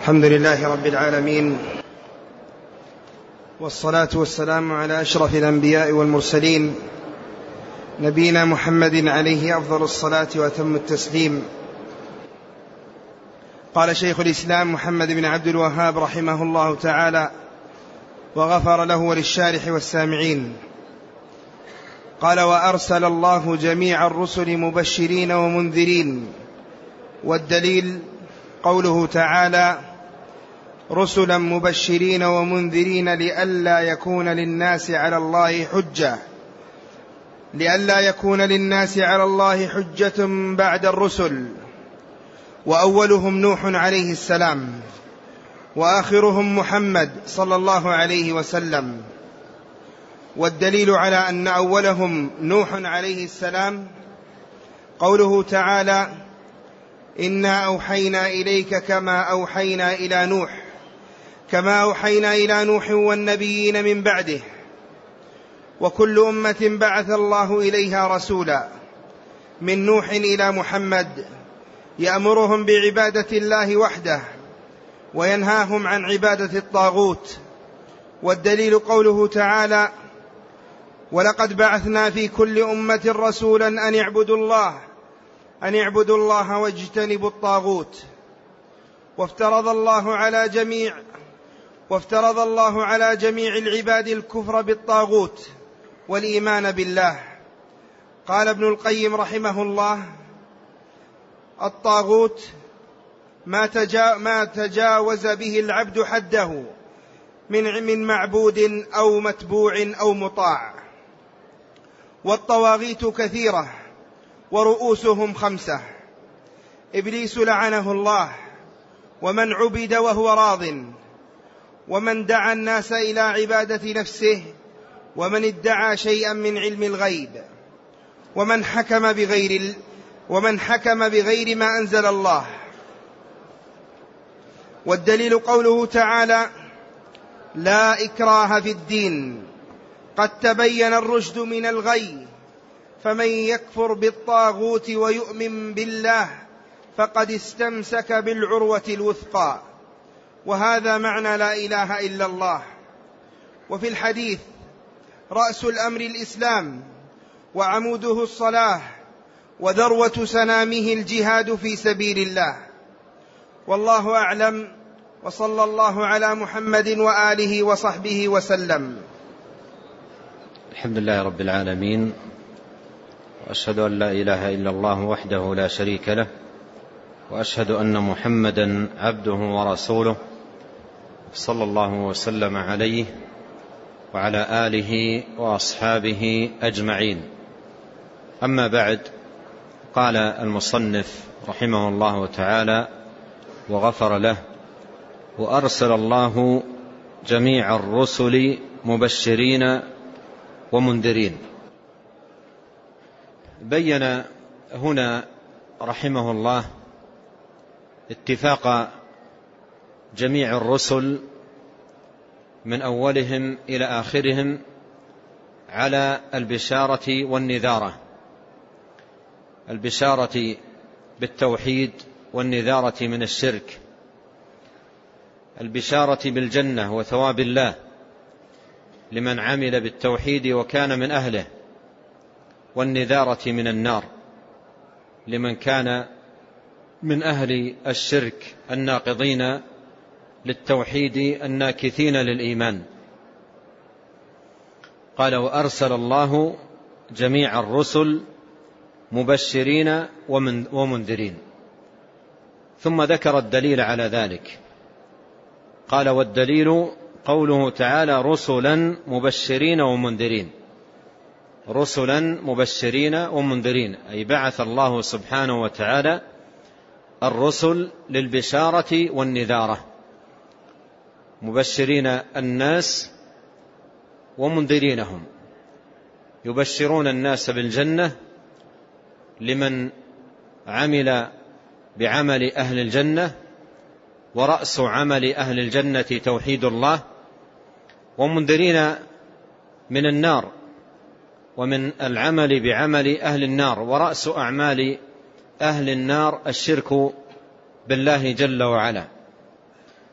الحمد لله رب العالمين، والصلاة والسلام على أشرف الأنبياء والمرسلين، نبينا محمد عليه أفضل الصلاة وأتم التسليم. قال شيخ الإسلام محمد بن عبد الوهاب رحمه الله تعالى وغفر له وللشارح والسامعين، قال: وأرسل الله جميع الرسل مبشرين ومنذرين. والدليل قوله تعالى: رسلا مبشرين ومنذرين لئلا يكون للناس على الله حجة بعد الرسل. وأولهم نوح عليه السلام، وآخرهم محمد صلى الله عليه وسلم. والدليل على أن أولهم نوح عليه السلام قوله تعالى: إنا أوحينا إليك كما أوحينا إلى نوح والنبيين من بعده، وكل أمة بعث الله إليها رسولا، من نوح إلى محمد، يأمرهم بعبادة الله وحده وينهاهم عن عبادة الطاغوت. والدليل قوله تعالى: ولقد بعثنا في كل أمة رسولا أن اعبدوا الله واجتنبوا الطاغوت. وافترض الله على جميع العباد الكفر بالطاغوت والإيمان بالله. قال ابن القيم رحمه الله: الطاغوت ما تجاوز به العبد حده من معبود أو متبوع أو مطاع. والطواغيت كثيرة ورؤوسهم 5: إبليس لعنه الله، ومن عبد وهو راض، ومن دعا الناس إلى عبادة نفسه، ومن ادعى شيئا من علم الغيب، ومن حكم بغير ما أنزل الله. والدليل قوله تعالى: لا إكراه في الدين، قد تبين الرشد من الغي، فمن يكفر بالطاغوت ويؤمن بالله فقد استمسك بالعروة الوثقى. وهذا معنى لا إله إلا الله. وفي الحديث: رأس الأمر الإسلام، وعموده الصلاة، وذروة سنامه الجهاد في سبيل الله. والله أعلم، وصلى الله على محمد وآله وصحبه وسلم. الحمد لله رب العالمين، وأشهد أن لا إله إلا الله وحده لا شريك له، وأشهد أن محمدا عبده ورسوله، صلى الله وسلم عليه وعلى آله وأصحابه أجمعين. أما بعد، قال المصنف رحمه الله تعالى وغفر له: وأرسل الله جميع الرسل مبشرين ومنذرين. بين هنا رحمه الله اتفاق جميع الرسل من أولهم إلى آخرهم على البشارة والنذارة، البشارة بالتوحيد والنذارة من الشرك، البشارة بالجنة وثواب الله لمن عمل بالتوحيد وكان من أهله، والنذارة من النار لمن كان من أهل الشرك الناقضين للتوحيد الناكثين للإيمان. قال: وأرسل الله جميع الرسل مبشرين ومنذرين. ثم ذكر الدليل على ذلك، قال: والدليل قوله تعالى: رسلا مبشرين ومنذرين. رسلا مبشرين ومنذرين، أي بعث الله سبحانه وتعالى الرسل للبشارة والنذارة، مبشرين الناس ومنذرينهم، يبشرون الناس بالجنة لمن عمل بعمل أهل الجنة، ورأس عمل أهل الجنة توحيد الله، ومنذرين من النار ومن العمل بعمل أهل النار، ورأس أعمال أهل النار الشرك بالله جل وعلا.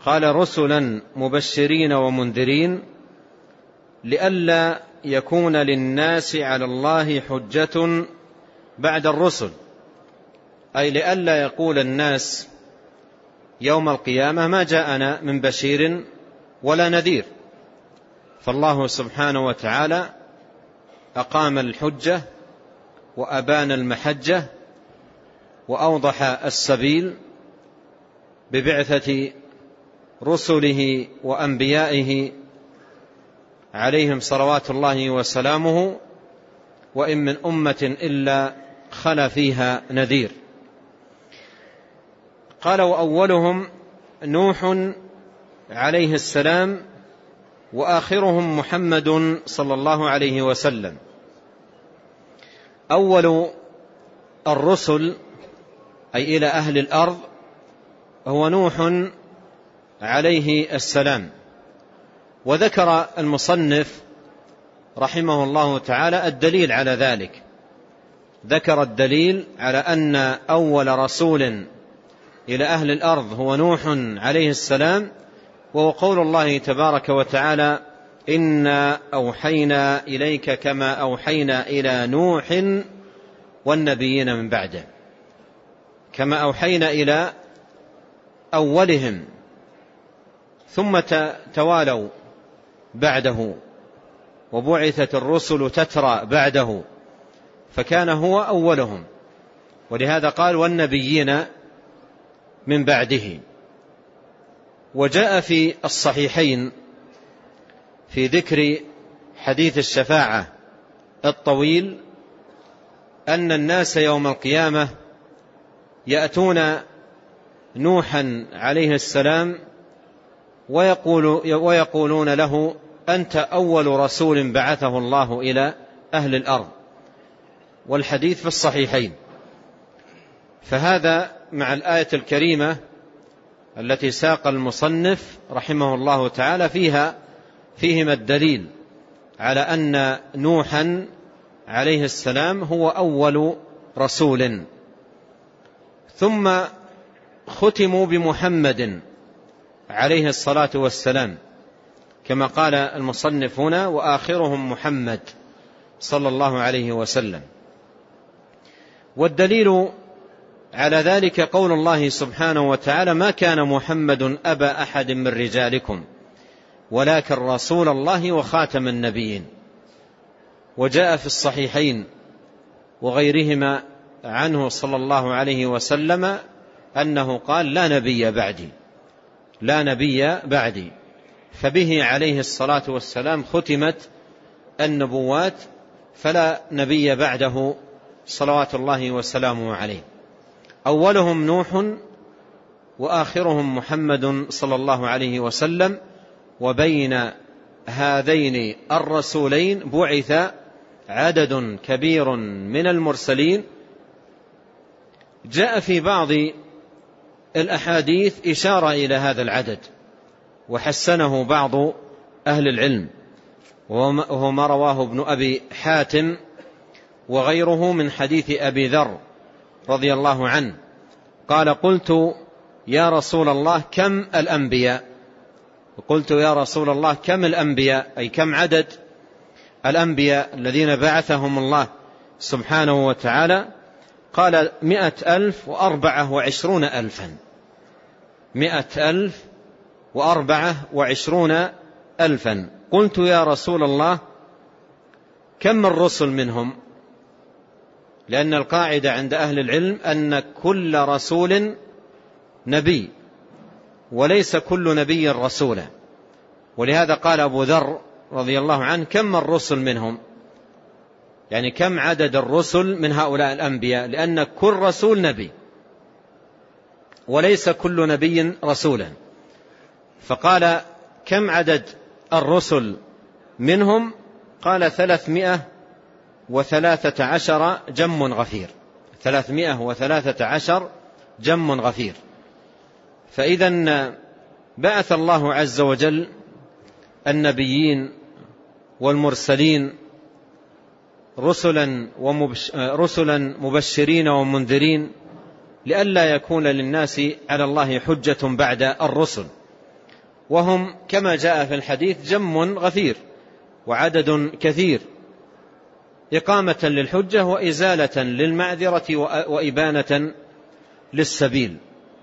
قال رسلا مبشرين ومنذرين لئلا يكون للناس على الله حجة بعد الرسل، أي لئلا يقول الناس يوم القيامة ما جاءنا من بشير ولا نذير. فالله سبحانه وتعالى أقام الحجة وأبان المحجة وأوضح السبيل ببعثة رسله وأنبيائه عليهم صلوات الله وسلامه، وإن من أمة إلا خلا فيها نذير. قال وأولهم نوح عليه السلام وآخرهم محمد صلى الله عليه وسلم. أول الرسل أي إلى أهل الأرض هو نوح عليه السلام. وذكر المصنف رحمه الله تعالى الدليل على ذلك، ذكر الدليل على أن أول رسول إلى أهل الأرض هو نوح عليه السلام، وهو قول الله تبارك وتعالى إنا أوحينا إليك كما أوحينا إلى نوح والنبيين من بعده، كما أوحينا إلى أولهم ثم توالوا بعده وبعثت الرسل تترى بعده، فكان هو أولهم، ولهذا قال والنبيين من بعده. وجاء في الصحيحين في ذكر حديث الشفاعة الطويل أن الناس يوم القيامة يأتون نوحا عليه السلام ويقولون له أنت أول رسول بعثه الله إلى أهل الأرض، والحديث في الصحيحين. فهذا مع الآية الكريمة التي ساق المصنف رحمه الله تعالى فيهما الدليل على أن نوحا عليه السلام هو أول رسول. ثم ختموا بمحمد عليه الصلاة والسلام كما قال المصنف هنا وآخرهم محمد صلى الله عليه وسلم. والدليل على ذلك قول الله سبحانه وتعالى ما كان محمد أبا أحد من رجالكم ولكن رسول الله وخاتم النبيين. وجاء في الصحيحين وغيرهما عنه صلى الله عليه وسلم أنه قال لا نبي بعدي، لا نبي بعدي، فبه عليه الصلاة والسلام ختمت النبوات، فلا نبي بعده صلوات الله وسلامه عليه. أولهم نوح وآخرهم محمد صلى الله عليه وسلم، وبين هذين الرسولين بعث عدد كبير من المرسلين. جاء في بعض الأحاديث إشارة إلى هذا العدد وحسنه بعض أهل العلم، وهو ما رواه ابن أبي حاتم وغيره من حديث أبي ذر رضي الله عنه قال قلت يا رسول الله كم الأنبياء؟ قلت يا رسول الله كم الأنبياء، أي كم عدد الأنبياء الذين بعثهم الله سبحانه وتعالى؟ قال 124,000 124,000. قلت يا رسول الله كم الرسل منهم؟ لأن القاعدة عند أهل العلم أن كل رسول نبي وليس كل نبي رسولا، ولهذا قال أبو ذر رضي الله عنه كم الرسل منهم، يعني كم عدد الرسل من هؤلاء الأنبياء، لأن كل رسول نبي وليس كل نبي رسولا. فقال كم عدد الرسل منهم؟ قال 313 جم غفير، 313 جم غفير. فإذا بعث الله عز وجل النبيين والمرسلين رسلا مبشرين ومنذرين لئلا يكون للناس على الله حجة بعد الرسل. وهم كما جاء في الحديث جم غفير وعدد كثير، إقامة للحجة وإزالة للمعذرة وإبانة للسبيل.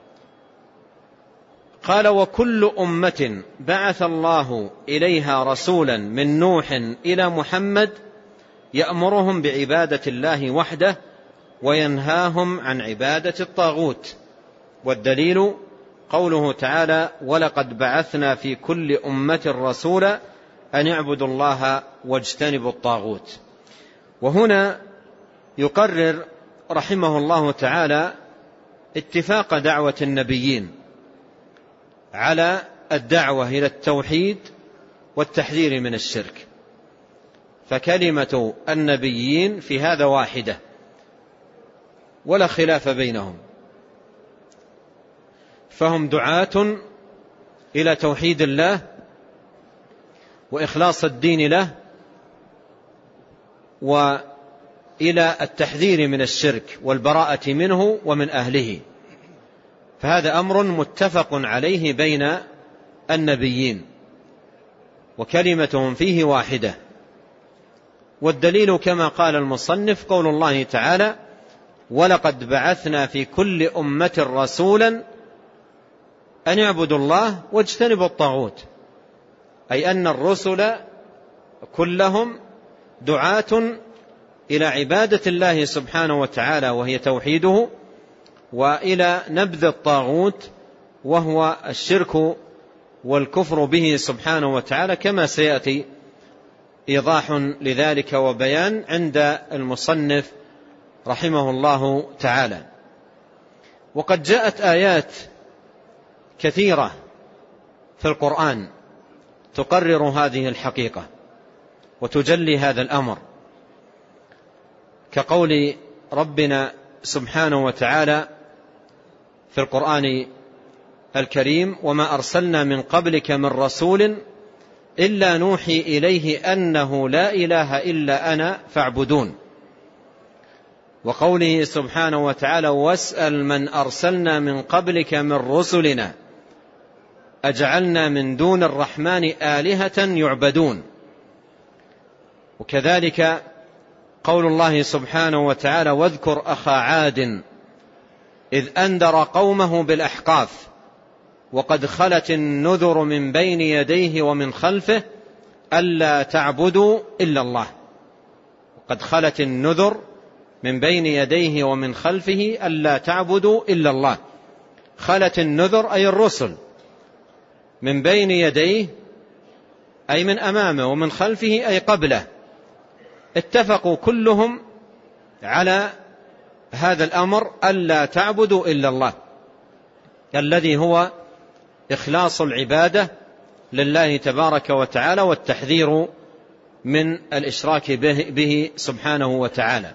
قال: وكل أمة بعث الله إليها رسولا من نوح إلى محمد يأمرهم بعبادة الله وحده وينهاهم عن عبادة الطاغوت. والدليل قوله تعالى: ولقد بعثنا في كل أمة رسولا أن اعبدوا الله واجتنبوا الطاغوت. وهنا يقرر رحمه الله تعالى اتفاق دعوة النبيين على الدعوة إلى التوحيد والتحذير من الشرك، فكلمة النبيين في هذا واحدة ولا خلاف بينهم، فهم دعاة إلى توحيد الله وإخلاص الدين له وإلى التحذير من الشرك والبراءة منه ومن أهله، فهذا أمر متفق عليه بين النبيين وكلمتهم فيه واحدة. والدليل كما قال المصنف قول الله تعالى: ولقد بعثنا في كل أمة رسولا أن اعبدوا الله واجتنبوا الطاغوت، أي أن الرسل كلهم دعاة إلى عبادة الله سبحانه وتعالى وهي توحيده، وإلى نبذ الطاغوت وهو الشرك والكفر به سبحانه وتعالى، كما سيأتي إيضاح لذلك وبيان عند المصنف رحمه الله تعالى. وقد جاءت آيات كثيرة في القرآن تقرر هذه الحقيقة وتجلي هذا الأمر، كقول ربنا سبحانه وتعالى في القرآن الكريم: وما أرسلنا من قبلك من رسول إلا نوحي إليه أنه لا إله إلا أنا فاعبدون. وقوله سبحانه وتعالى: واسأل من أرسلنا من قبلك من رسلنا أجعلنا من دون الرحمن آلهة يعبدون. وكذلك قول الله سبحانه وتعالى: واذكر أخا عاد إذ أنذر قومه بالأحقاف وقد خلت النذر من بين يديه ومن خلفه ألا تعبدوا إلا الله. وقد خلت النذر من بين يديه ومن خلفه ألا تعبدوا إلا الله. خلت النذر أي الرسل، من بين يديه أي من أمامه، ومن خلفه أي قبله، اتفقوا كلهم على هذا الأمر ألا تعبدوا إلا الله، الذي هو إخلاص العبادة لله تبارك وتعالى والتحذير من الإشراك به سبحانه وتعالى.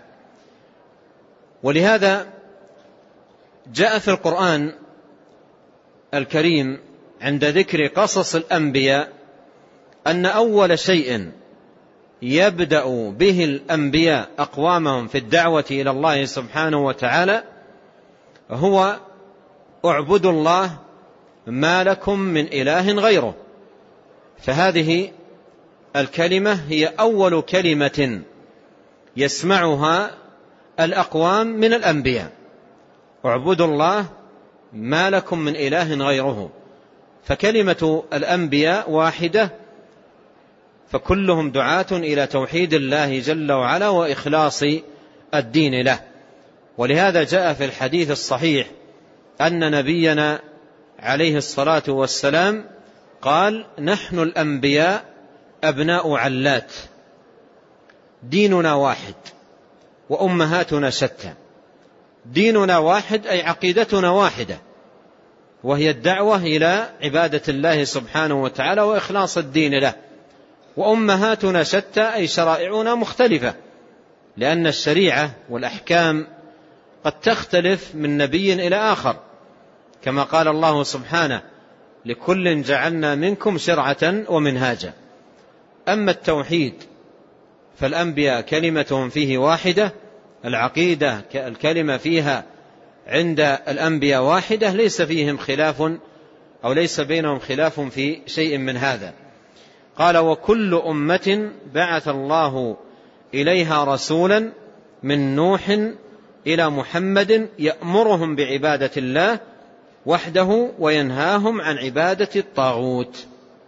ولهذا جاء في القرآن الكريم عند ذكر قصص الأنبياء أن أول شيء يبدأ به الأنبياء أقوامهم في الدعوة إلى الله سبحانه وتعالى هو: اعبدوا الله ما لكم من إله غيره. فهذه الكلمة هي أول كلمة يسمعها الأقوام من الأنبياء: اعبدوا الله ما لكم من إله غيره. فكلمة الأنبياء واحدة، فكلهم دعاة إلى توحيد الله جل وعلا وإخلاص الدين له. ولهذا جاء في الحديث الصحيح أن نبينا عليه الصلاة والسلام قال: نحن الأنبياء أبناء علات، ديننا واحد وأمهاتنا شتى. ديننا واحد أي عقيدتنا واحدة، وهي الدعوة إلى عبادة الله سبحانه وتعالى وإخلاص الدين له. وأمهاتنا شتى أي شرائعنا مختلفة، لأن الشريعة والأحكام قد تختلف من نبي إلى آخر، كما قال الله سبحانه: لكل جعلنا منكم شرعة ومنهاجا. أما التوحيد فالأنبياء كلمتهم فيه واحدة، العقيدة الكلمة فيها عند الأنبياء واحدة، ليس فيهم خلاف أو ليس بينهم خلاف في شيء من هذا. قال: وكل أمة بعث الله إليها رسولا من نوح إلى محمد يأمرهم بعبادة الله وحده وينهاهم عن عبادة الطاغوت.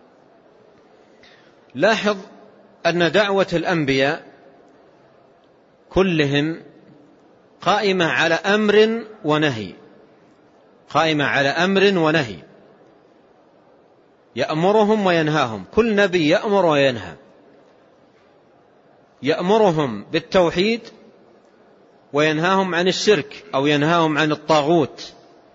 لاحظ أن دعوة الأنبياء كلهم قائمة على أمر ونهي، قائمة على أمر ونهي، يأمرهم وينهاهم. كل نبي يأمر وينهى، يأمرهم بالتوحيد وينهاهم عن الشرك أو ينهاهم عن الطاغوت.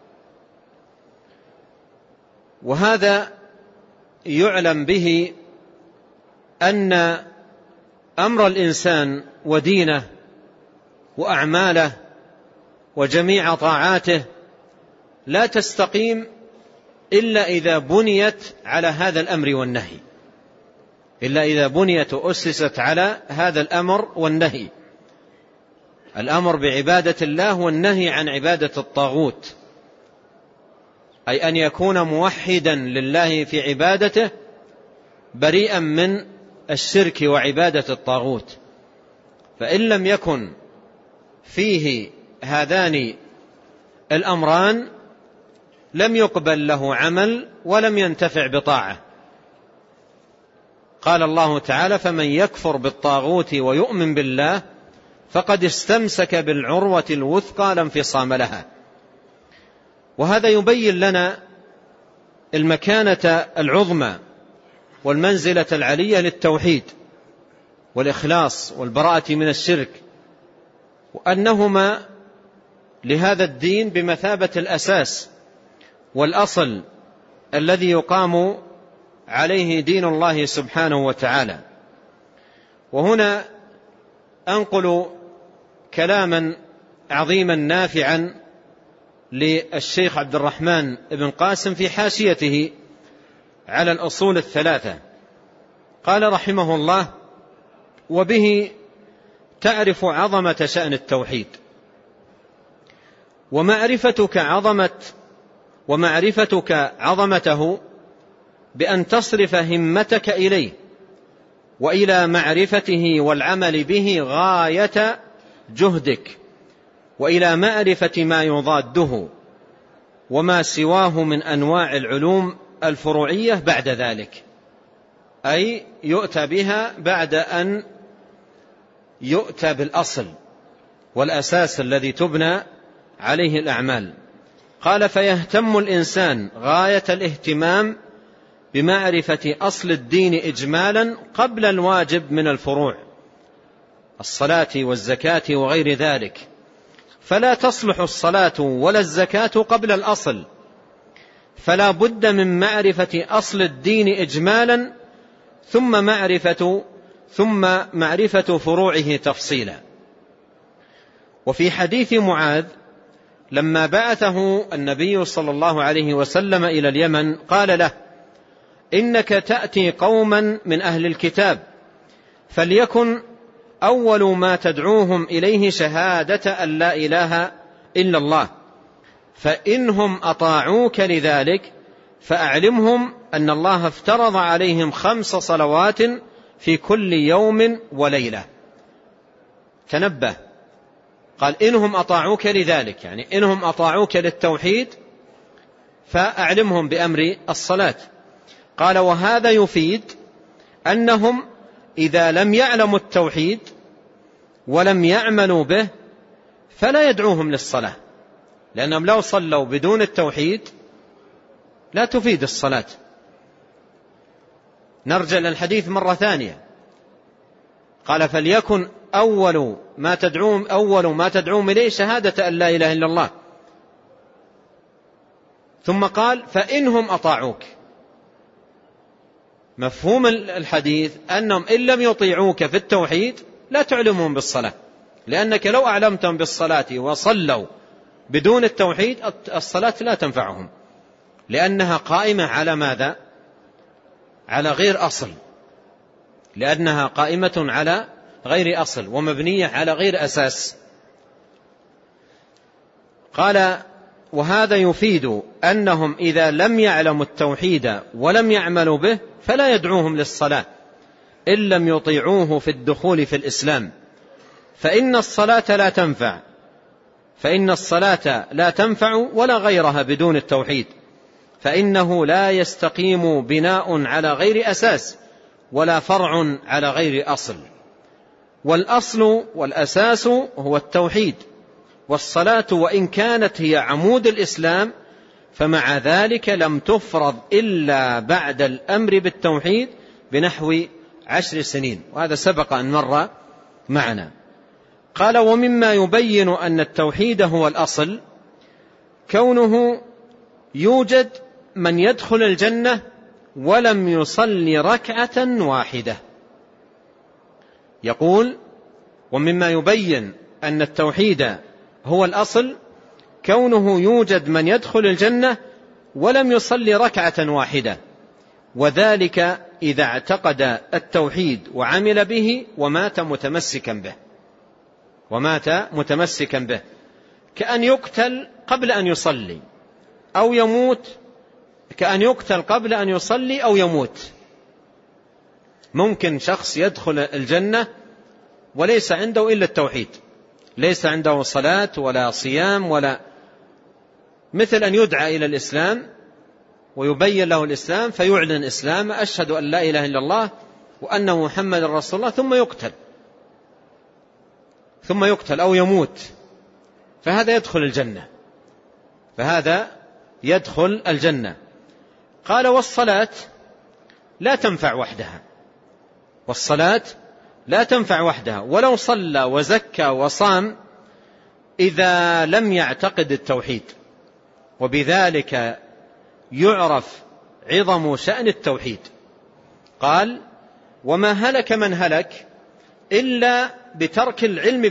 وهذا يعلم به أن أمر الإنسان ودينه وأعماله وجميع طاعاته لا تستقيم إلا إذا بنيت على هذا الأمر والنهي، إلا إذا بنيت وأسست على هذا الأمر والنهي، الأمر بعبادة الله والنهي عن عبادة الطاغوت، أي أن يكون موحدا لله في عبادته بريئا من الشرك وعبادة الطاغوت. فإن لم يكن فيه هذان الأمران لم يقبل له عمل ولم ينتفع بطاعة. قال الله تعالى: فمن يكفر بالطاغوت ويؤمن بالله فقد استمسك بالعروة الوثقى لا انفصام لها. وهذا يبين لنا المكانة العظمى والمنزلة العلية للتوحيد والإخلاص والبراءة من الشرك، وأنهما لهذا الدين بمثابة الأساس والأصل الذي يقام عليه دين الله سبحانه وتعالى. وهنا أنقل كلاما عظيما نافعا للشيخ عبد الرحمن بن قاسم في حاشيته على الأصول الثلاثة. قال رحمه الله: وبه تعرف عظمة شأن التوحيد ومعرفتك عظمته بأن تصرف همتك إليه وإلى معرفته والعمل به غاية جهدك، وإلى معرفة ما يضاده وما سواه من أنواع العلوم الفروعية بعد ذلك، أي يؤتى بها بعد أن يؤتى بالأصل والأساس الذي تبنى عليه الأعمال. قال: فيهتم الإنسان غاية الاهتمام بمعرفة أصل الدين إجمالا قبل الواجب من الفروع، الصلاة والزكاة وغير ذلك، فلا تصلح الصلاة ولا الزكاة قبل الأصل، فلا بد من معرفة أصل الدين إجمالا ثم معرفة فروعه تفصيلا. وفي حديث معاذ لما بعثه النبي صلى الله عليه وسلم إلى اليمن قال له: إنك تأتي قوما من أهل الكتاب فليكن أول ما تدعوهم إليه شهادة أن لا إله إلا الله، فإنهم أطاعوك لذلك فأعلمهم أن الله افترض عليهم 5 صلوات في كل يوم وليلة. تنبه، قال: إنهم أطاعوك لذلك، يعني إنهم أطاعوك للتوحيد فأعلمهم بأمر الصلاة. قال: وهذا يفيد أنهم إذا لم يعلموا التوحيد ولم يعملوا به فلا يدعوهم للصلاة، لأنهم لو صلوا بدون التوحيد لا تفيد الصلاة. نرجع للحديث مرة ثانية. قال: فليكن أول ما تدعوهم إليه شهادة أن لا إله إلا الله، ثم قال: فإنهم أطاعوك. مفهوم الحديث أنهم إن لم يطيعوك في التوحيد لا تعلمهم بالصلاة، لأنك لو أعلمتهم بالصلاة وصلوا بدون التوحيد الصلاة لا تنفعهم، لأنها قائمة على ماذا؟ على غير أصل، لأنها قائمة على غير أصل ومبنية على غير أساس. قال وهذا يفيد أنهم إذا لم يعلموا التوحيد ولم يعملوا به فلا يدعوهم للصلاة إن لم يطيعوه في الدخول في الإسلام، فإن الصلاة لا تنفع ولا غيرها بدون التوحيد، فإنه لا يستقيم بناء على غير أساس ولا فرع على غير أصل، والأصل والأساس هو التوحيد. والصلاة وإن كانت هي عمود الإسلام فمع ذلك لم تفرض إلا بعد الأمر بالتوحيد بنحو 10 سنين، وهذا سبق أن مر معنا. قال: ومما يبين أن التوحيد هو الأصل كونه يوجد من يدخل الجنة ولم يصلي ركعة واحدة. يقول: ومما يبين أن التوحيد هو الأصل كونه يوجد من يدخل الجنة ولم يصلي ركعة واحدة، وذلك إذا اعتقد التوحيد وعمل به ومات متمسكا به، كأن يقتل قبل أن يصلي أو يموت، كأن يقتل قبل أن يصلي أو يموت. ممكن شخص يدخل الجنة وليس عنده إلا التوحيد، ليس عنده صلاة ولا صيام ولا، مثل أن يدعى إلى الإسلام ويبين له الإسلام فيعلن إسلام: أشهد أن لا إله إلا الله وأن محمد رسول الله، ثم يقتل أو يموت، فهذا يدخل الجنة. قال: والصلاة لا تنفع وحدها ولو صلى وزكى وصام إذا لم يعتقد التوحيد، وبذلك يعرف عظم شأن التوحيد. قال: وما هلك من هلك إلا بترك العلم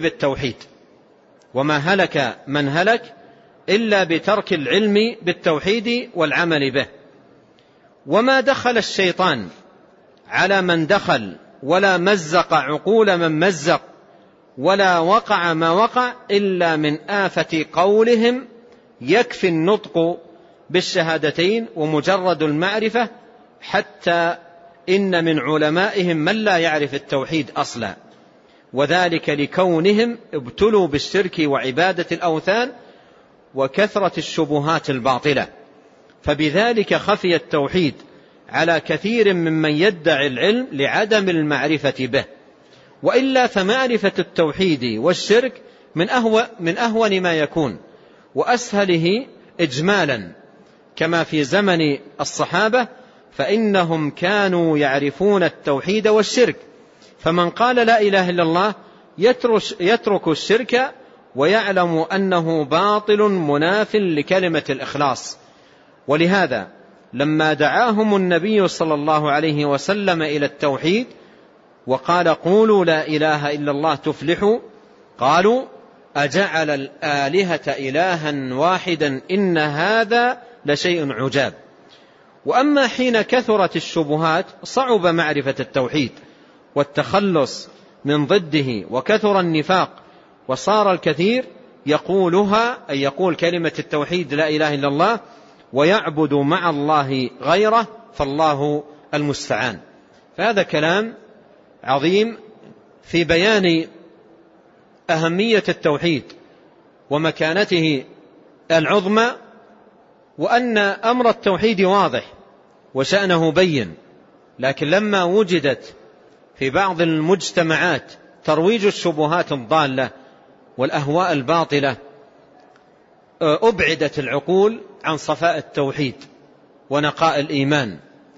بالتوحيد والعمل به. وما دخل الشيطان على من دخل ولا مزق عقول من مزق ولا وقع ما وقع إلا من آفة قولهم يكفي النطق بالشهادتين ومجرد المعرفة، حتى إن من علمائهم من لا يعرف التوحيد أصلا، وذلك لكونهم ابتلوا بالشرك وعبادة الأوثان وكثرة الشبهات الباطلة، فبذلك خفي التوحيد على كثير ممن يدعي العلم لعدم المعرفة به. وإلا فمعرفة التوحيد والشرك من أهون ما يكون وأسهله إجمالا، كما في زمن الصحابة، فإنهم كانوا يعرفون التوحيد والشرك، فمن قال لا إله إلا الله يترك الشرك ويعلم أنه باطل مناف لكلمة الإخلاص. ولهذا لما دعاهم النبي صلى الله عليه وسلم إلى التوحيد وقال: قولوا لا إله إلا الله تفلحوا، قالوا: أجعل الآلهة إلها واحدا إن هذا لشيء عجاب. وأما حين كثرت الشبهات صعب معرفة التوحيد والتخلص من ضده، وكثر النفاق وصار الكثير يقولها، أي يقول كلمة التوحيد لا إله إلا الله، ويعبد مع الله غيره، فالله المستعان. فهذا كلام عظيم في بيان أهمية التوحيد ومكانته العظمى، وأن أمر التوحيد واضح وشأنه بين، لكن لما وجدت في بعض المجتمعات ترويج الشبهات الضالة والأهواء الباطلة أبعدت العقول عن صفاء التوحيد ونقاء الإيمان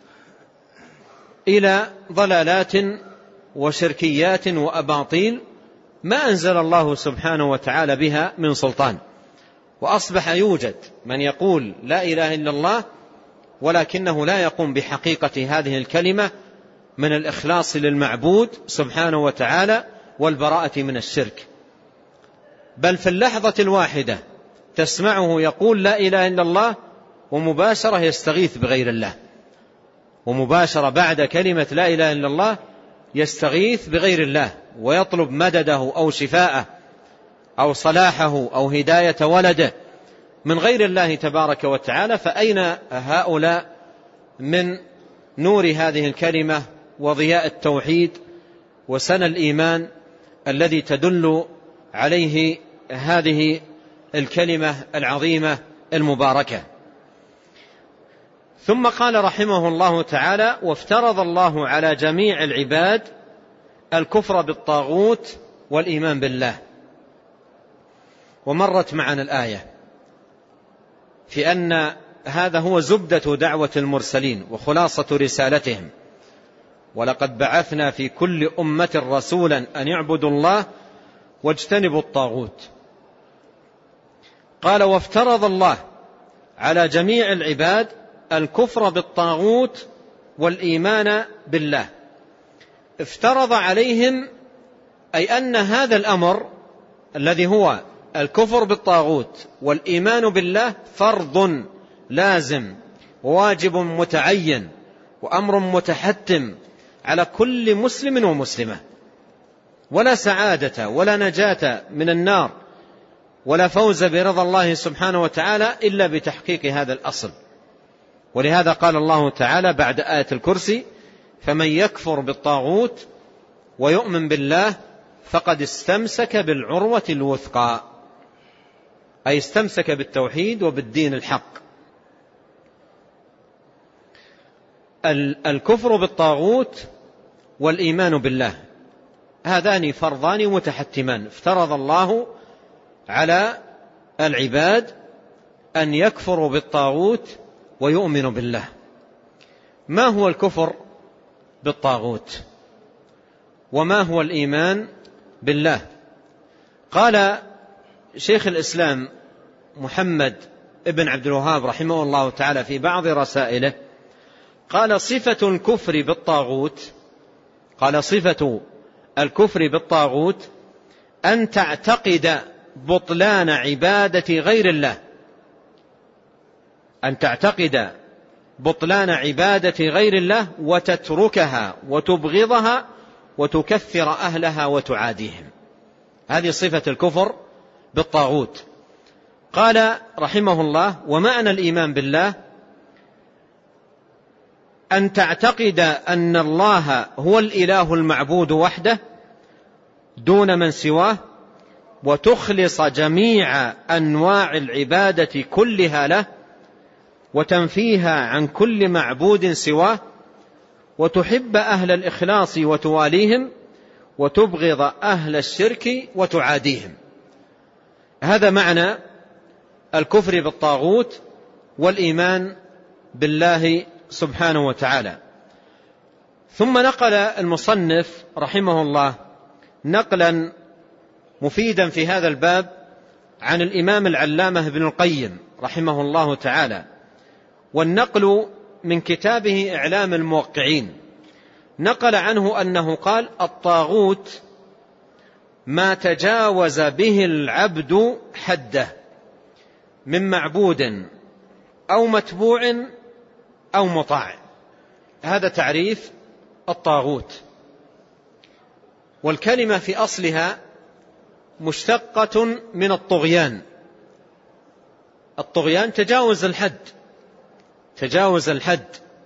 إلى ضلالات وشركيات وأباطيل ما أنزل الله سبحانه وتعالى بها من سلطان. وأصبح يوجد من يقول لا إله إلا الله ولكنه لا يقوم بحقيقة هذه الكلمة من الإخلاص للمعبود سبحانه وتعالى والبراءة من الشرك، بل في اللحظة الواحدة تسمعه يقول لا إله إلا الله ومباشرة يستغيث بغير الله، ومباشرة بعد كلمة لا إله إلا الله يستغيث بغير الله ويطلب مدده أو شفاءه أو صلاحه أو هداية ولده من غير الله تبارك وتعالى، فأين هؤلاء من نور هذه الكلمة وضياء التوحيد وسنى الإيمان الذي تدل عليه هذه الكلمة العظيمة المباركة؟ ثم قال رحمه الله تعالى: وافترض الله على جميع العباد الكفر بالطاغوت والإيمان بالله. ومرت معنا الآية في أن هذا هو زبدة دعوة المرسلين وخلاصة رسالتهم: ولقد بعثنا في كل أمة رسولا أن يعبدوا الله واجتنبوا الطاغوت. قال: وافترض الله على جميع العباد الكفر بالطاغوت والإيمان بالله. افترض عليهم أي أن هذا الأمر الذي هو الكفر بالطاغوت والإيمان بالله فرض لازم وواجب متعين وأمر متحتم على كل مسلم ومسلمة، ولا سعادة ولا نجاة من النار ولا فوز برضا الله سبحانه وتعالى إلا بتحقيق هذا الأصل. ولهذا قال الله تعالى بعد آية الكرسي: فمن يكفر بالطاغوت ويؤمن بالله فقد استمسك بالعروة الوثقى، أي استمسك بالتوحيد وبالدين الحق. الكفر بالطاغوت والإيمان بالله هذان فرضان متحتمان، افترض الله على العباد أن يكفروا بالطاغوت ويؤمنوا بالله. ما هو الكفر بالطاغوت وما هو الإيمان بالله؟ قال شيخ الإسلام محمد ابن عبد الوهاب رحمه الله تعالى في بعض رسائله، قال: صفة الكفر بالطاغوت، قال: صفة الكفر بالطاغوت أن تعتقد بطلان عبادة غير الله، أن تعتقد بطلان عبادة غير الله وتتركها وتبغضها وتكفر أهلها وتعاديهم. هذه صفة الكفر بالطاغوت. قال رحمه الله: ومعنى الإيمان بالله أن تعتقد أن الله هو الإله المعبود وحده دون من سواه، وتخلص جميع أنواع العبادة كلها له، وتنفيها عن كل معبود سواه، وتحب أهل الإخلاص وتواليهم، وتبغض أهل الشرك وتعاديهم. هذا معنى الكفر بالطاغوت والإيمان بالله سبحانه وتعالى. ثم نقل المصنف رحمه الله نقلا مفيدا في هذا الباب عن الإمام العلامة ابن القيم رحمه الله تعالى، والنقل من كتابه إعلام الموقعين. نقل عنه أنه قال: الطاغوت ما تجاوز به العبد حده من معبود أو متبوع أو مطاع. هذا تعريف الطاغوت. والكلمة في أصلها مشتقة من الطغيان. الطغيان تجاوز الحد، تجاوز الحد.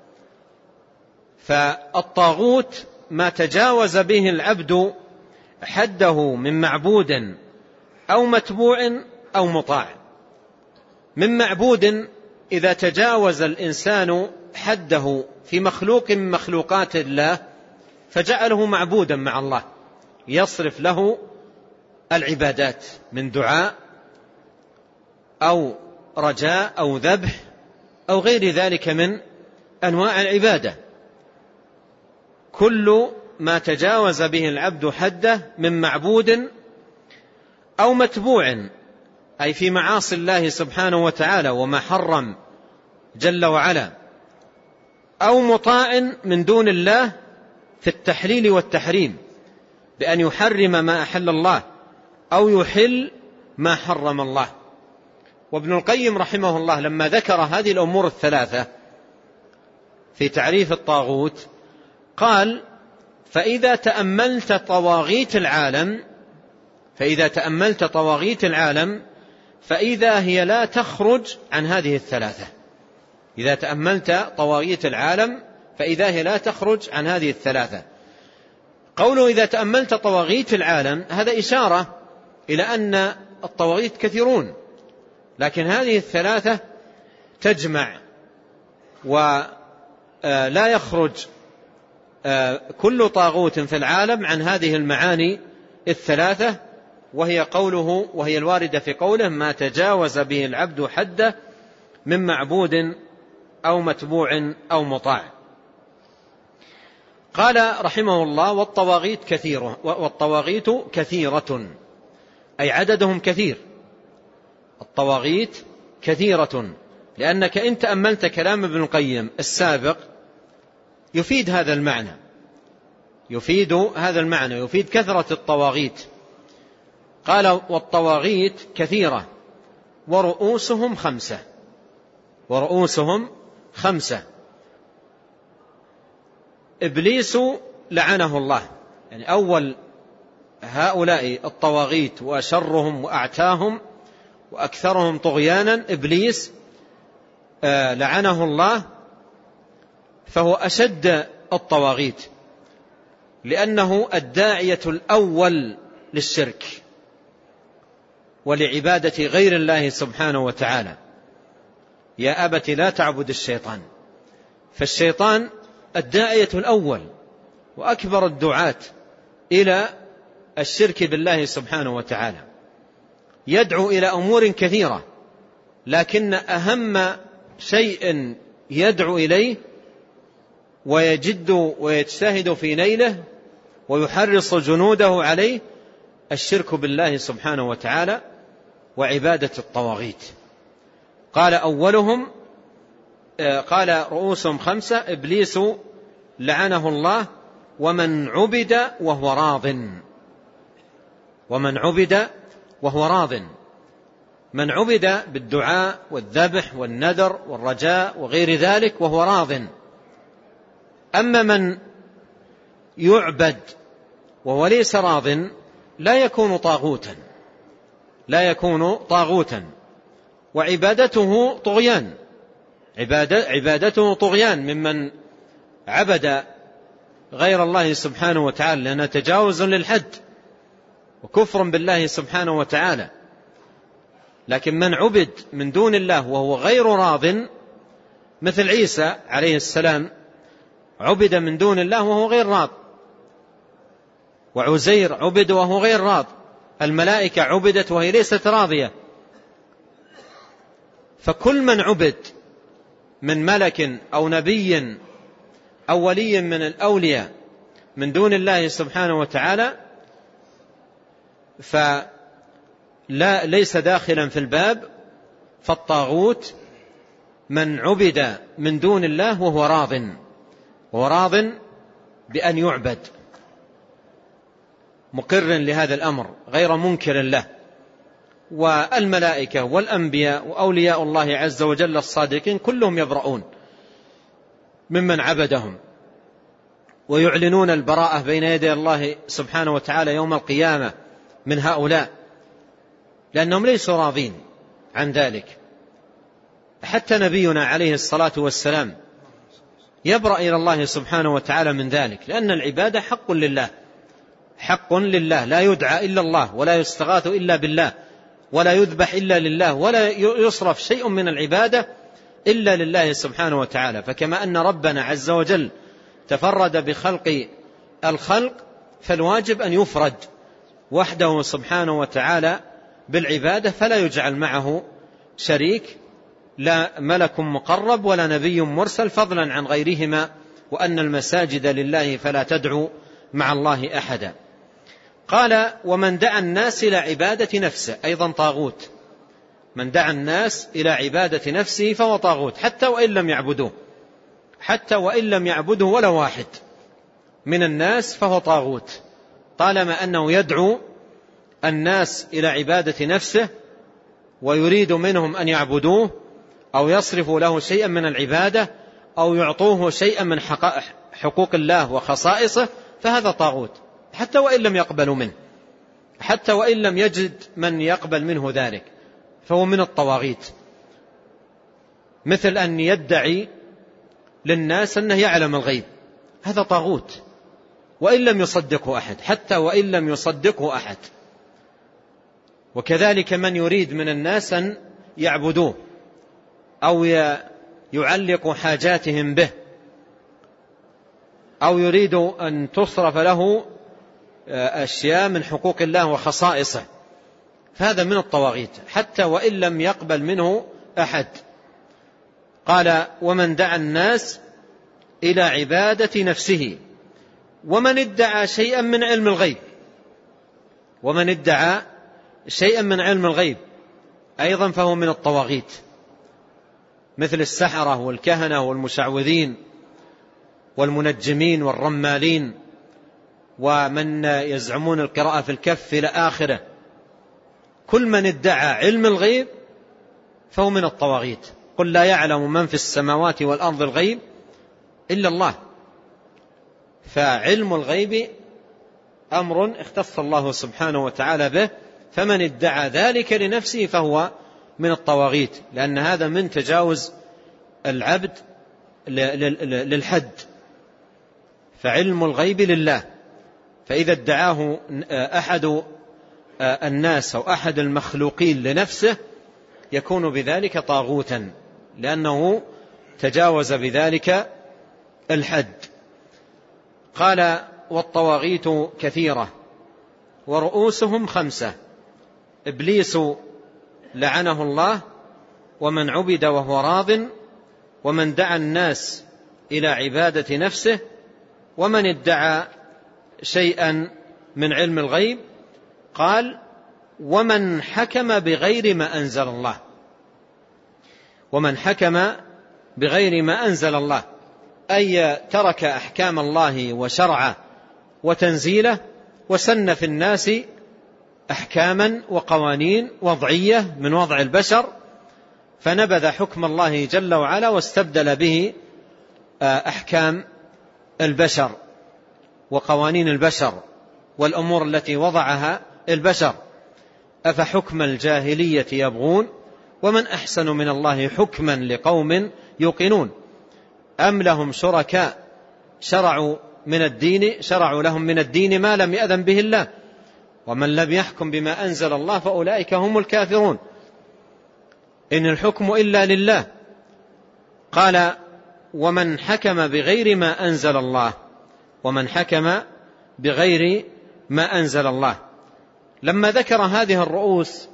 فالطاغوت ما تجاوز به العبد حده من معبود أو متبوع أو مطاع. من معبود إذا تجاوز الإنسان حده في مخلوق من مخلوقات الله فجعله معبودا مع الله، يصرف له العبادات من دعاء أو رجاء أو ذبح أو غير ذلك من أنواع العبادة. كل ما تجاوز به العبد حده من معبود أو متبوع، أي في معاصي الله سبحانه وتعالى وما حرم جل وعلا، أو مطاع من دون الله في التحليل والتحريم بأن يحرم ما أحل الله أو يحل ما حرم الله. وابن القيم رحمه الله لما ذكر هذه الأمور الثلاثة في تعريف الطاغوت قال: فإذا تأملت طواغيت العالم فإذا هي لا تخرج عن هذه الثلاثة. إذا تأملت طواغيت العالم فإذا هي لا تخرج عن هذه الثلاثة. قوله إذا تأملت طواغيت العالم هذا إشارة إلى أن الطواغيت كثيرون، لكن هذه الثلاثة تجمع، ولا يخرج كل طاغوت في العالم عن هذه المعاني الثلاثة، وهي الواردة في قوله ما تجاوز به العبد حده من معبود أو متبوع أو مطاع. قال رحمه الله والطواغيت كثيرة، أي عددهم كثير. الطواغيت كثيرة، لأنك إن تأملت كلام ابن القيم السابق يفيد هذا المعنى، يفيد كثرة الطواغيت. قال والطواغيت كثيرة ورؤوسهم خمسة. إبليس لعنه الله، يعني أول هؤلاء الطواغيت وأشرهم وأعتاهم وأكثرهم طغيانا إبليس لعنه الله، فهو أشد الطواغيت، لأنه الداعية الأول للشرك ولعبادة غير الله سبحانه وتعالى. يا أبت لا تعبد الشيطان، فالشيطان الداعية الأول وأكبر الدعاة إلى الشرك بالله سبحانه وتعالى، يدعو إلى أمور كثيرة، لكن أهم شيء يدعو إليه ويجد ويجتهد في نيله ويحرص جنوده عليه الشرك بالله سبحانه وتعالى وعبادة الطواغيت. قال رؤوسهم خمسة، إبليس لعنه الله ومن عبد وهو راض. من عبد بالدعاء والذبح والنذر والرجاء وغير ذلك وهو راض. أما من يعبد وهو ليس راض لا يكون طاغوتا، وعبادته طغيان ممن عبد غير الله سبحانه وتعالى، لأنه تجاوز للحد وكفر بالله سبحانه وتعالى. لكن من عبد من دون الله وهو غير راض، مثل عيسى عليه السلام عبد من دون الله وهو غير راض، وعزير عبد وهو غير راض، الملائكة عبدت وهي ليست راضية. فكل من عبد من ملك أو نبي أو ولي من الأولياء من دون الله سبحانه وتعالى ليس داخلا في الباب. فالطاغوت من عبد من دون الله وهو راض بأن يعبد، مقر لهذا الأمر غير منكر له. والملائكة والأنبياء وأولياء الله عز وجل الصادقين كلهم يبرؤون ممن عبدهم، ويعلنون البراءة بين يدي الله سبحانه وتعالى يوم القيامة من هؤلاء، لأنهم ليسوا راضين عن ذلك. حتى نبينا عليه الصلاة والسلام يبرأ إلى الله سبحانه وتعالى من ذلك، لأن العبادة حق لله، لا يدعى إلا الله، ولا يستغاث إلا بالله، ولا يذبح إلا لله، ولا يصرف شيء من العبادة إلا لله سبحانه وتعالى. فكما أن ربنا عز وجل تفرد بخلق الخلق، فالواجب أن يفرد وحده سبحانه وتعالى بالعبادة، فلا يجعل معه شريك، لا ملك مقرب ولا نبي مرسل، فضلا عن غيرهما، وأن المساجد لله فلا تدعوا مع الله أحدا. قال ومن دعا الناس إلى عبادة نفسه أيضا طاغوت. من دعا الناس إلى عبادة نفسه فهو طاغوت، حتى وإن لم يعبده ولا واحد من الناس فهو طاغوت، طالما أنه يدعو الناس إلى عبادة نفسه ويريد منهم أن يعبدوه أو يصرفوا له شيئا من العبادة أو يعطوه شيئا من حقوق الله وخصائصه، فهذا طاغوت، حتى وإن لم يقبلوا منه، حتى وإن لم يجد من يقبل منه ذلك، فهو من الطواغيت، مثل أن يدعي للناس أنه يعلم الغيب، هذا طاغوت وإن لم يصدقه أحد، حتى وإن لم يصدقه أحد. وكذلك من يريد من الناس أن يعبدوه أو يعلقوا حاجاتهم به، أو يريد أن تصرف له أشياء من حقوق الله وخصائصه، فهذا من الطواغيت حتى وإن لم يقبل منه أحد. قال: ومن دعا الناس إلى عبادة نفسه، ومن ادعى شيئا من علم الغيب، ومن ادعى شيئا من علم الغيب أيضا فهو من الطواغيت، مثل السحرة والكهنة والمشعوذين والمنجمين والرمالين ومن يزعمون القراءة في الكف إلى آخره. كل من ادعى علم الغيب فهو من الطواغيت. قل لا يعلم من في السماوات والأرض الغيب إلا الله. فعلم الغيب أمر اختص الله سبحانه وتعالى به، فمن ادعى ذلك لنفسه فهو من الطواغيت، لأن هذا من تجاوز العبد للحد. فعلم الغيب لله، فإذا ادعاه أحد الناس أو أحد المخلوقين لنفسه يكون بذلك طاغوتا، لأنه تجاوز بذلك الحد. قال: والطواغيت كثيرة ورؤوسهم 5: إبليس لعنه الله، ومن عبد وهو راض، ومن دعا الناس إلى عبادة نفسه، ومن ادعى شيئا من علم الغيب. قال: ومن حكم بغير ما أنزل الله. ومن حكم بغير ما أنزل الله أي ترك أحكام الله وشرعه وتنزيله، وسن في الناس أحكاما وقوانين وضعية من وضع البشر، فنبذ حكم الله جل وعلا واستبدل به أحكام البشر وقوانين البشر والأمور التي وضعها البشر. أفحكم الجاهلية يبغون ومن أحسن من الله حكما لقوم يوقنون أم لهم شركاء شرعوا لهم من الدين ما لم يأذن به الله ومن لم يحكم بما أنزل الله فأولئك هم الكافرون إن الحكم إلا لله. قال: ومن حكم بغير ما أنزل الله. ومن حكم بغير ما أنزل الله. لما ذكر هذه الرؤوس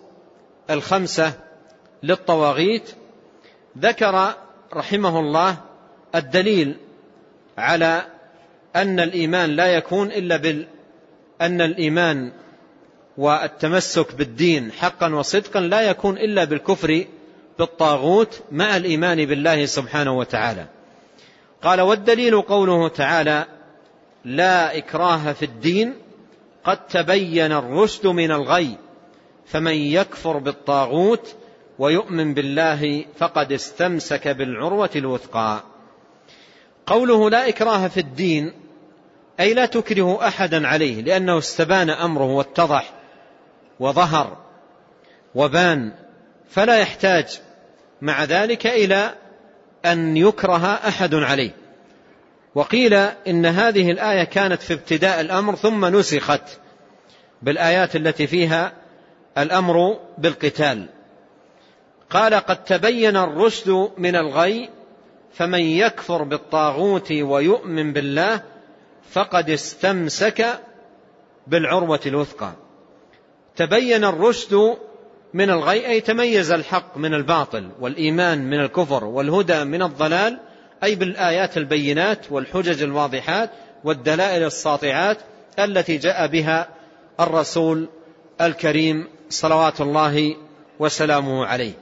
5 للطواغيت ذكر رحمه الله الدليل على أن الإيمان لا يكون إلا أن الإيمان والتمسك بالدين حقا وصدقا لا يكون إلا بالكفر بالطاغوت مع الإيمان بالله سبحانه وتعالى. قال: والدليل قوله تعالى: لا إكراه في الدين قد تبين الرشد من الغي فمن يكفر بالطاغوت ويؤمن بالله فقد استمسك بالعروة الوثقى. قوله لا إكراه في الدين أي لا تكره أحدا عليه، لأنه استبان أمره واتضح وظهر وبان، فلا يحتاج مع ذلك إلى أن يكره أحد عليه. وقيل إن هذه الآية كانت في ابتداء الأمر ثم نسخت بالآيات التي فيها الأمر بالقتال. قال: قد تبين الرشد من الغي فمن يكفر بالطاغوت ويؤمن بالله فقد استمسك بالعروة الوثقى. تبين الرشد من الغي أي تميز الحق من الباطل والإيمان من الكفر والهدى من الضلال، أي بالآيات البينات والحجج الواضحات والدلائل الساطعات التي جاء بها الرسول الكريم صلوات الله وسلامه عليه.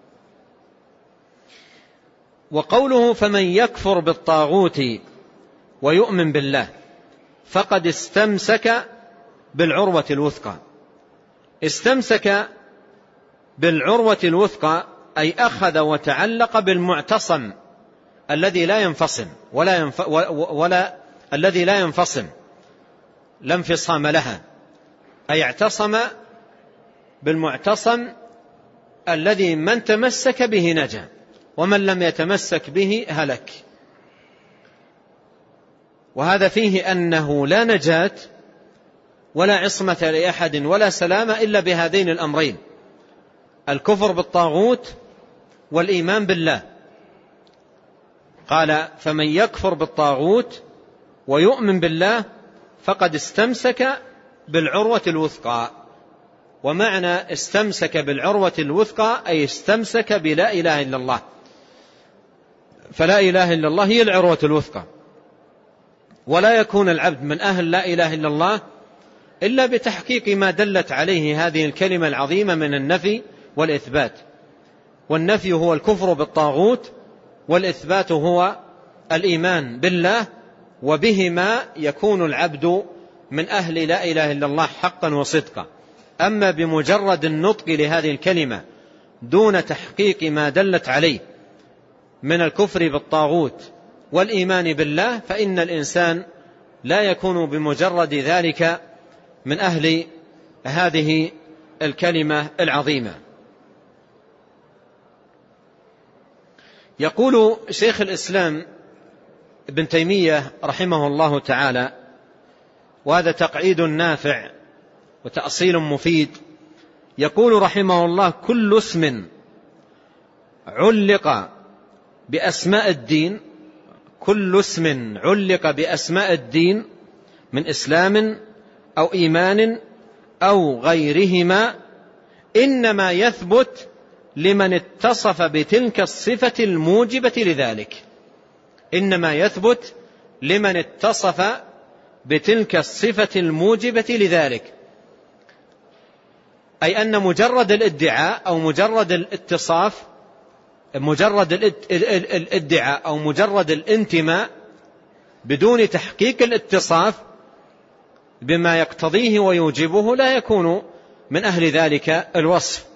وقوله فمن يكفر بالطاغوت ويؤمن بالله فقد استمسك بالعروة الوثقى. استمسك بالعروة الوثقى أي أخذ وتعلق بالمعتصم الذي لا ينفصم الذي لا ينفصم لا انفصام لها، أي اعتصم بالمعتصم الذي من تمسك به نجا ومن لم يتمسك به هلك. وهذا فيه أنه لا نجاة ولا عصمة لأحد ولا سلامة إلا بهذين الأمرين: الكفر بالطاغوت والإيمان بالله. قال: فمن يكفر بالطاغوت ويؤمن بالله فقد استمسك بالعروة الوثقى. ومعنى استمسك بالعروة الوثقى أي استمسك بلا إله إلا الله، فلا إله إلا الله هي العروة الوثقى. ولا يكون العبد من أهل لا إله إلا الله إلا بتحقيق ما دلت عليه هذه الكلمة العظيمة من النفي والإثبات. والنفي هو الكفر بالطاغوت، والإثبات هو الإيمان بالله، وبهما يكون العبد من أهل لا إله إلا الله حقا وصدقا. أما بمجرد النطق لهذه الكلمة دون تحقيق ما دلت عليه من الكفر بالطاغوت والإيمان بالله فإن الإنسان لا يكون بمجرد ذلك من أهل هذه الكلمة العظيمة. يقول شيخ الإسلام ابن تيمية رحمه الله تعالى، وهذا تقعيد نافع وتأصيل مفيد، يقول رحمه الله: كل اسم علق بأسماء الدين، كل اسم علق بأسماء الدين من إسلام أو إيمان أو غيرهما إنما يثبت لمن اتصف بتلك الصفة الموجبة لذلك. إنما يثبت لمن اتصف بتلك الصفة الموجبة لذلك، أي أن مجرد الادعاء أو مجرد الاتصاف، مجرد الادعاء أو مجرد الانتماء بدون تحقيق الاتصاف بما يقتضيه ويوجبه لا يكون من أهل ذلك الوصف.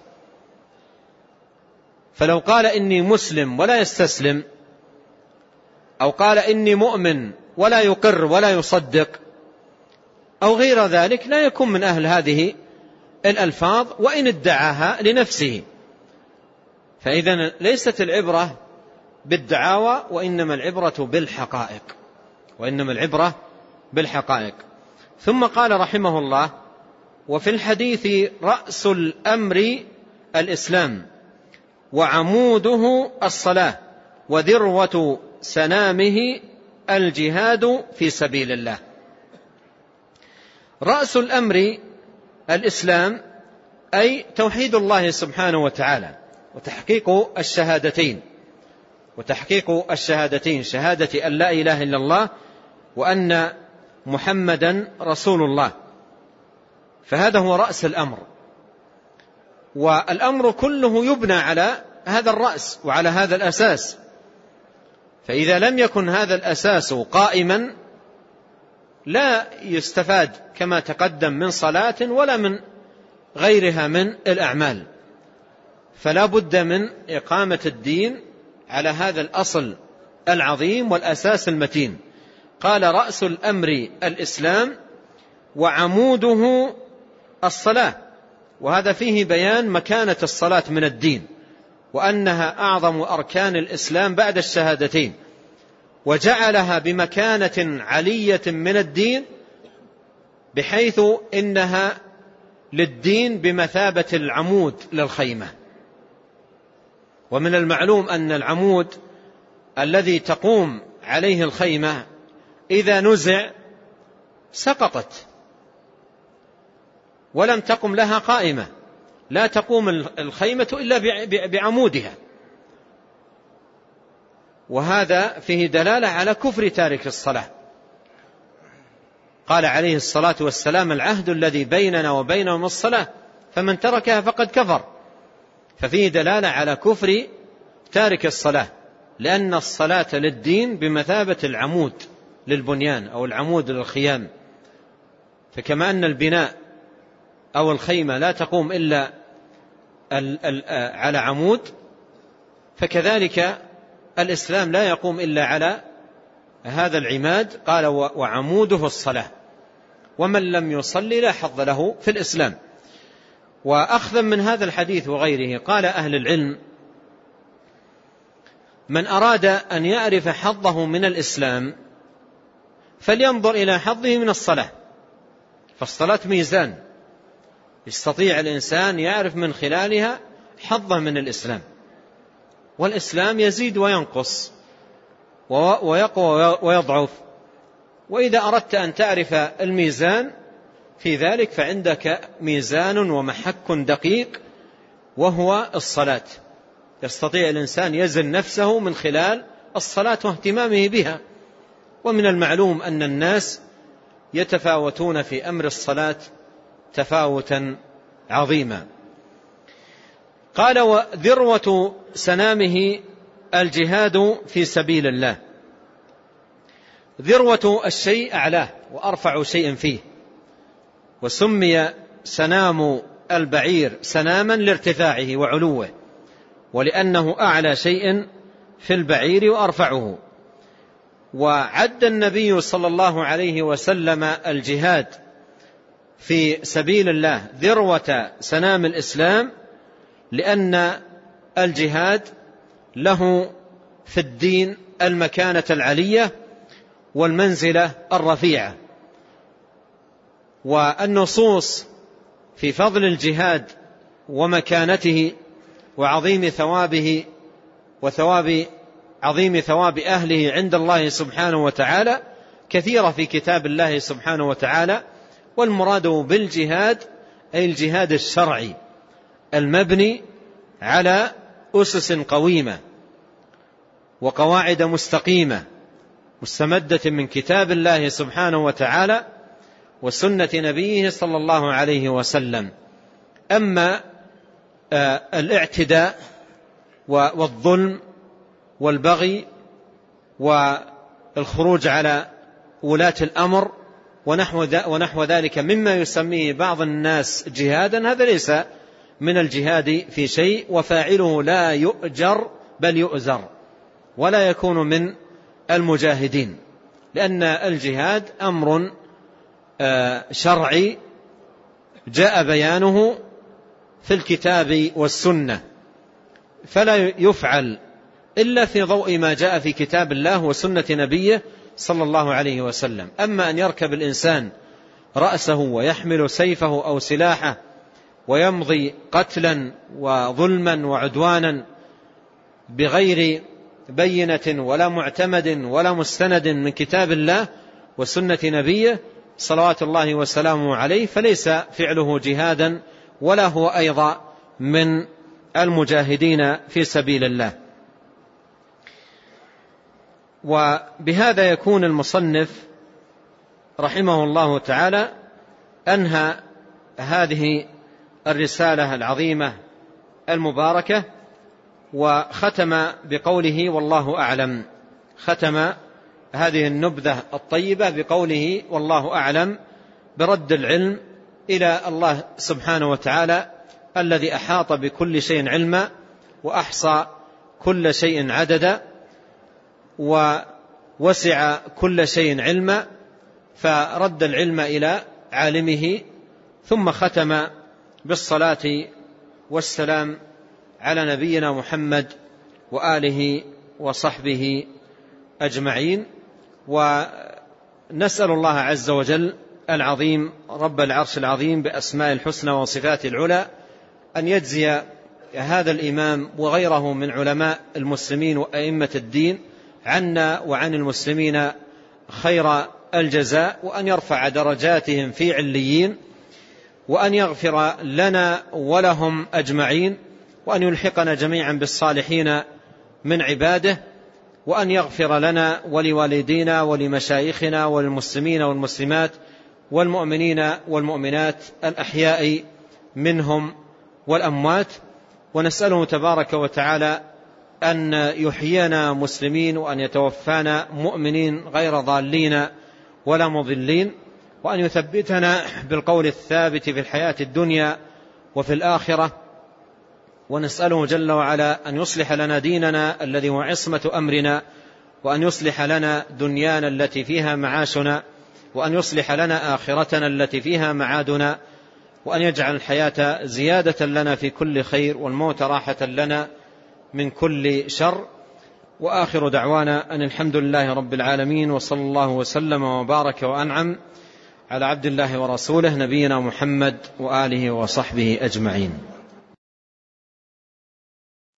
فلو قال إني مسلم ولا يستسلم، أو قال إني مؤمن ولا يقر ولا يصدق، أو غير ذلك، لا يكون من أهل هذه الألفاظ وإن ادعاها لنفسه. فإذا ليست العبرة بالدعاوى وإنما العبرة بالحقائق، وإنما العبرة بالحقائق. ثم قال رحمه الله: وفي الحديث رأس الأمر الإسلام وعموده الصلاة وذروة سنامه الجهاد في سبيل الله. رأس الأمر الإسلام أي توحيد الله سبحانه وتعالى وتحقيق الشهادتين، وتحقيق الشهادتين، شهادة أن لا إله إلا الله وأن محمدا رسول الله. فهذا هو رأس الأمر، والأمر كله يبنى على هذا الرأس وعلى هذا الأساس. فإذا لم يكن هذا الأساس قائما لا يستفاد كما تقدم من صلاة ولا من غيرها من الأعمال. فلا بد من إقامة الدين على هذا الأصل العظيم والأساس المتين. قال: رأس الأمر الإسلام وعموده الصلاة، وهذا فيه بيان مكانة الصلاة من الدين، وأنها أعظم أركان الإسلام بعد الشهادتين، وجعلها بمكانة علية من الدين بحيث إنها للدين بمثابة العمود للخيمة. ومن المعلوم أن العمود الذي تقوم عليه الخيمة إذا نزع سقطت ولم تقم لها قائمة، لا تقوم الخيمة إلا بعمودها. وهذا فيه دلالة على كفر تارك الصلاة. قال عليه الصلاة والسلام: العهد الذي بيننا وبينهم الصلاة، فمن تركها فقد كفر. ففيه دلالة على كفر تارك الصلاة، لأن الصلاة للدين بمثابة العمود للبنيان أو العمود للخيام. فكما أن البناء أو الخيمة لا تقوم إلا على عمود، فكذلك الإسلام لا يقوم إلا على هذا العماد. قال: وعموده الصلاة، ومن لم يصلي لا حظ له في الإسلام. وأخذا من هذا الحديث وغيره قال أهل العلم: من أراد أن يعرف حظه من الإسلام فلينظر إلى حظه من الصلاة، فالصلاة ميزان يستطيع الإنسان يعرف من خلالها حظه من الإسلام، والإسلام يزيد وينقص ويقوى ويضعف. وإذا أردت أن تعرف الميزان في ذلك فعندك ميزان ومحك دقيق وهو الصلاة. يستطيع الإنسان يزن نفسه من خلال الصلاة واهتمامه بها. ومن المعلوم أن الناس يتفاوتون في أمر الصلاة تفاوتا عظيما. قال: وذروة سنامه الجهاد في سبيل الله. ذروة الشيء أعلاه وأرفع شيء فيه، وسمي سنام البعير سناما لارتفاعه وعلوه، ولأنه أعلى شيء في البعير وأرفعه. وعد النبي صلى الله عليه وسلم الجهاد في سبيل الله ذروة سنام الإسلام، لأن الجهاد له في الدين المكانة العلية والمنزلة الرفيعة. والنصوص في فضل الجهاد ومكانته وعظيم ثوابه عظيم ثواب أهله عند الله سبحانه وتعالى كثيرة في كتاب الله سبحانه وتعالى. والمراد بالجهاد أي الجهاد الشرعي المبني على أسس قويمة وقواعد مستقيمة مستمدة من كتاب الله سبحانه وتعالى وسنة نبيه صلى الله عليه وسلم. أما الاعتداء والظلم والبغي والخروج على ولاة الأمر ونحو ذلك مما يسميه بعض الناس جهادا، هذا ليس من الجهاد في شيء، وفاعله لا يؤجر بل يؤزر ولا يكون من المجاهدين، لأن الجهاد أمر شرعي جاء بيانه في الكتاب والسنة، فلا يفعل إلا في ضوء ما جاء في كتاب الله وسنة نبيه صلى الله عليه وسلم. أما أن يركب الإنسان رأسه ويحمل سيفه أو سلاحه ويمضي قتلا وظلما وعدوانا بغير بينة ولا معتمد ولا مستند من كتاب الله وسنة نبيه صلوات الله وسلامه عليه، فليس فعله جهادا ولا هو أيضا من المجاهدين في سبيل الله. وبهذا يكون المصنف رحمه الله تعالى أنهى هذه الرسالة العظيمة المباركة، وختم بقوله والله أعلم. ختم هذه النبذة الطيبة بقوله والله أعلم، برد العلم إلى الله سبحانه وتعالى الذي أحاط بكل شيء علما وأحصى كل شيء عددا ووسع كل شيء علما، فرد العلم إلى عالمه. ثم ختم بالصلاة والسلام على نبينا محمد وآله وصحبه أجمعين. ونسأل الله عز وجل العظيم رب العرش العظيم بأسماء الحسنى وصفات العلى أن يجزي هذا الإمام وغيره من علماء المسلمين وأئمة الدين عنا وعن المسلمين خير الجزاء، وأن يرفع درجاتهم في عليين، وأن يغفر لنا ولهم أجمعين، وأن يلحقنا جميعا بالصالحين من عباده، وأن يغفر لنا ولوالدينا ولمشايخنا والمسلمين والمسلمات والمؤمنين والمؤمنات الأحياء منهم والأموات. ونسأله تبارك وتعالى أن يحيينا مسلمين وأن يتوفانا مؤمنين غير ضالين ولا مضلين، وأن يثبتنا بالقول الثابت في الحياة الدنيا وفي الآخرة. ونسأله جل وعلا أن يصلح لنا ديننا الذي هو عصمة أمرنا، وأن يصلح لنا دنيانا التي فيها معاشنا، وأن يصلح لنا آخرتنا التي فيها معادنا، وأن يجعل الحياة زيادة لنا في كل خير والموت راحة لنا من كل شر. وآخر دعوانا أن الحمد لله رب العالمين، وصلى الله وسلم وبارك وأنعم على عبد الله ورسوله نبينا محمد وآله وصحبه أجمعين.